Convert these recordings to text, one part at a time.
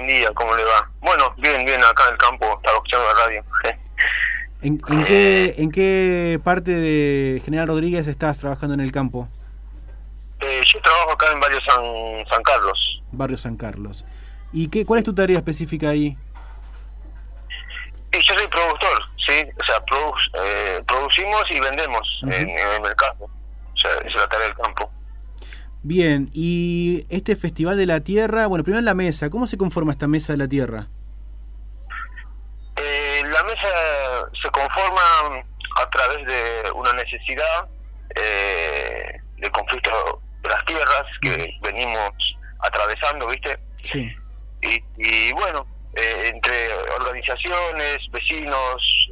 buen día, ¿cómo le va? Bueno, bien, acá en el campo, estaba escuchando la radio. ¿En qué parte de General Rodríguez estás trabajando en el campo? Yo trabajo acá en Barrio San Carlos. Barrio San Carlos. ¿Y cuál es tu tarea específica ahí? Yo soy productor, ¿sí? O sea, producimos y vendemos en el mercado. O sea, esa es la tarea del campo. Bien, y este Festival de la Tierra, bueno, primero la mesa, ¿cómo se conforma esta Mesa de la Tierra? La mesa se conforma a través de una necesidad de conflicto de las tierras que venimos atravesando, ¿viste? Sí. Y bueno, entre organizaciones, vecinos,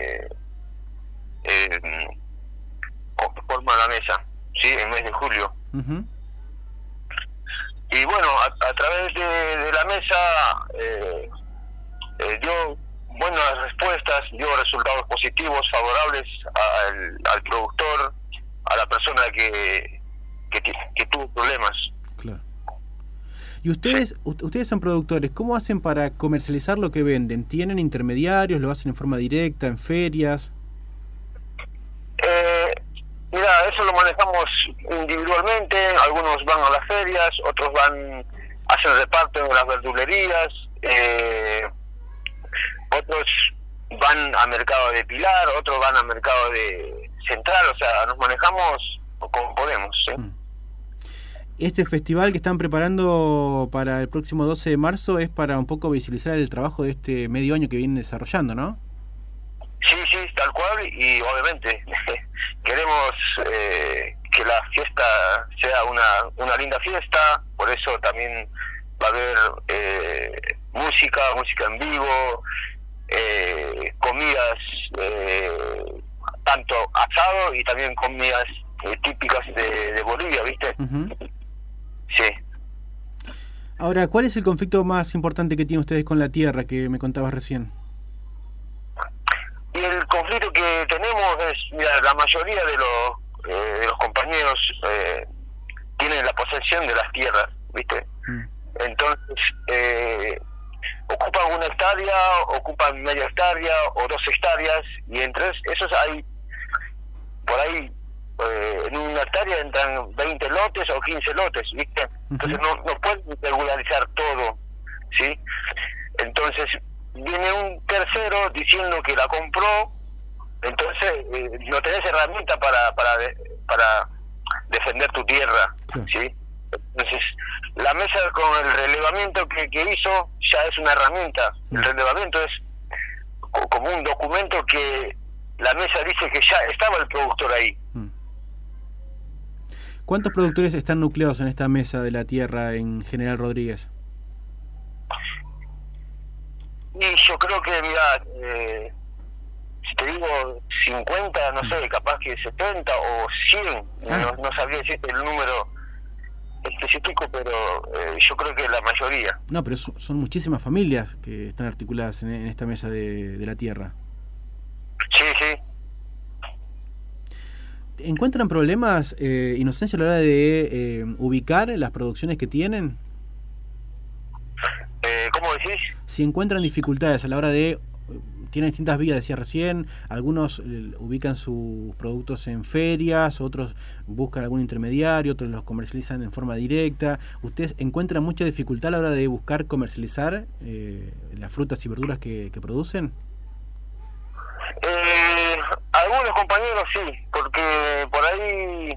conforman la mesa, ¿sí? En el mes de julio. Y bueno, a través de la mesa dio buenas respuestas, dio resultados positivos, favorables al productor, a la persona que tuvo problemas. Claro. Y ustedes son productores, ¿cómo hacen para comercializar lo que venden? ¿Tienen intermediarios? ¿Lo hacen en forma directa, en ferias? Mira, eso lo manejamos individualmente, algunos van a las ferias, otros hacen reparto en las verdulerías, otros van a mercado de Pilar, otros van a mercado de Central, o sea, nos manejamos como podemos, ¿sí? Este festival que están preparando para el próximo 12 de marzo es para un poco visibilizar el trabajo de este medio año que vienen desarrollando, ¿no? Sí, tal cual, y obviamente queremos que la fiesta sea una linda fiesta, por eso también va a haber música en vivo, comidas, tanto asado y también comidas típicas de Bolivia, ¿viste? Sí. Ahora, ¿cuál es el conflicto más importante que tienen ustedes con la tierra que me contabas recién? Y el conflicto que tenemos es, mira, la mayoría de los compañeros tienen la posesión de las tierras, ¿viste? Entonces, ocupan 1 hectárea, ocupan media hectárea o 2 hectáreas, y entre esos hay, por ahí, en 1 hectárea entran 20 lotes o 15 lotes, ¿viste? Entonces no pueden regularizar todo, ¿sí? Entonces viene un tercero diciendo que la compró, entonces no tenés herramienta para defender tu tierra, ¿sí? Entonces la mesa con el relevamiento que hizo ya es una herramienta. El relevamiento es como un documento que la mesa dice que ya estaba el productor ahí. ¿Cuántos productores están nucleados en esta mesa de la tierra en General Rodríguez? Y yo creo que, mira, si te digo 50, no sé, capaz que 70 o 100, no sabría decirte el número específico, pero yo creo que la mayoría. No, pero son muchísimas familias que están articuladas en esta mesa de la tierra. Sí. ¿Encuentran problemas, Inocencia, a la hora de ubicar las producciones que tienen? ¿Cómo decís? Si encuentran dificultades a la hora de... Tienen distintas vías, decía recién, algunos ubican sus productos en ferias, otros buscan algún intermediario, otros los comercializan en forma directa. ¿Ustedes encuentran mucha dificultad a la hora de buscar comercializar las frutas y verduras que producen? Algunos compañeros sí, porque por ahí,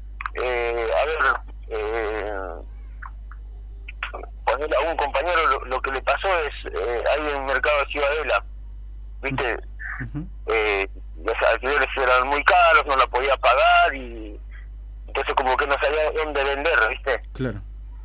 ponerle a un compañero lo que le pasó es ahí en el mercado de Ciudadela, ¿viste? Los alquileres eran muy caros, no la podía pagar, y entonces como que no sabía dónde vender, ¿viste? Claro.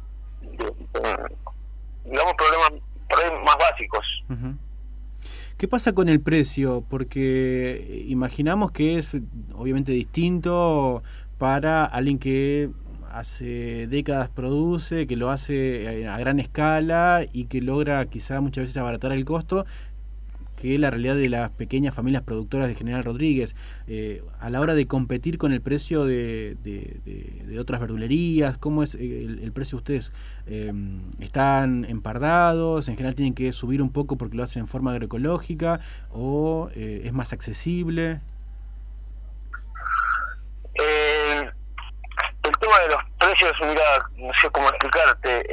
Digamos problemas por ahí más básicos. ¿Qué pasa con el precio? Porque imaginamos que es obviamente distinto para alguien que hace décadas produce, que lo hace a gran escala y que logra quizá muchas veces abaratar el costo, que la realidad de las pequeñas familias productoras de General Rodríguez, a la hora de competir con el precio de otras verdulerías. ¿Cómo es el precio de ustedes? ¿Están empardados? ¿En general tienen que subir un poco porque lo hacen en forma agroecológica? ¿O es más accesible? El tema de los precios, mira, no sé cómo explicarte.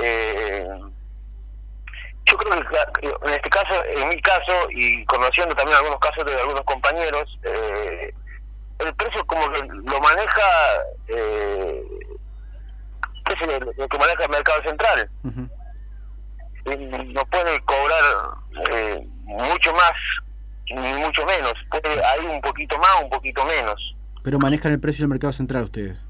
Yo creo que en este caso, en mi caso, y conociendo también algunos casos de algunos compañeros, el precio como que lo maneja lo que maneja el mercado central. Uh-huh. No puede cobrar mucho más ni mucho menos, puede hay un poquito más, un poquito menos. Pero manejan el precio del mercado central ustedes.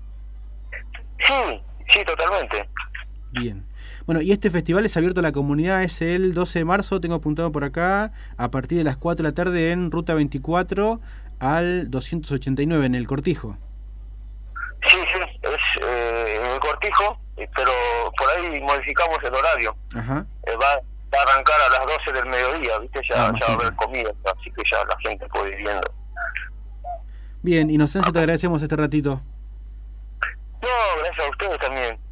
Sí, totalmente. Bien. Bueno, y este festival es abierto a la comunidad, es el 12 de marzo, tengo apuntado por acá, a partir de las 4 de la tarde en Ruta 24 al 289 en el Cortijo. Sí, es en el Cortijo, pero por ahí modificamos el horario. Ajá. Va a arrancar a las 12 del mediodía, ¿viste? Ya va a haber comida, así que ya la gente puede ir viendo. Bien, Inocencio, te agradecemos este ratito. No, gracias a ustedes también.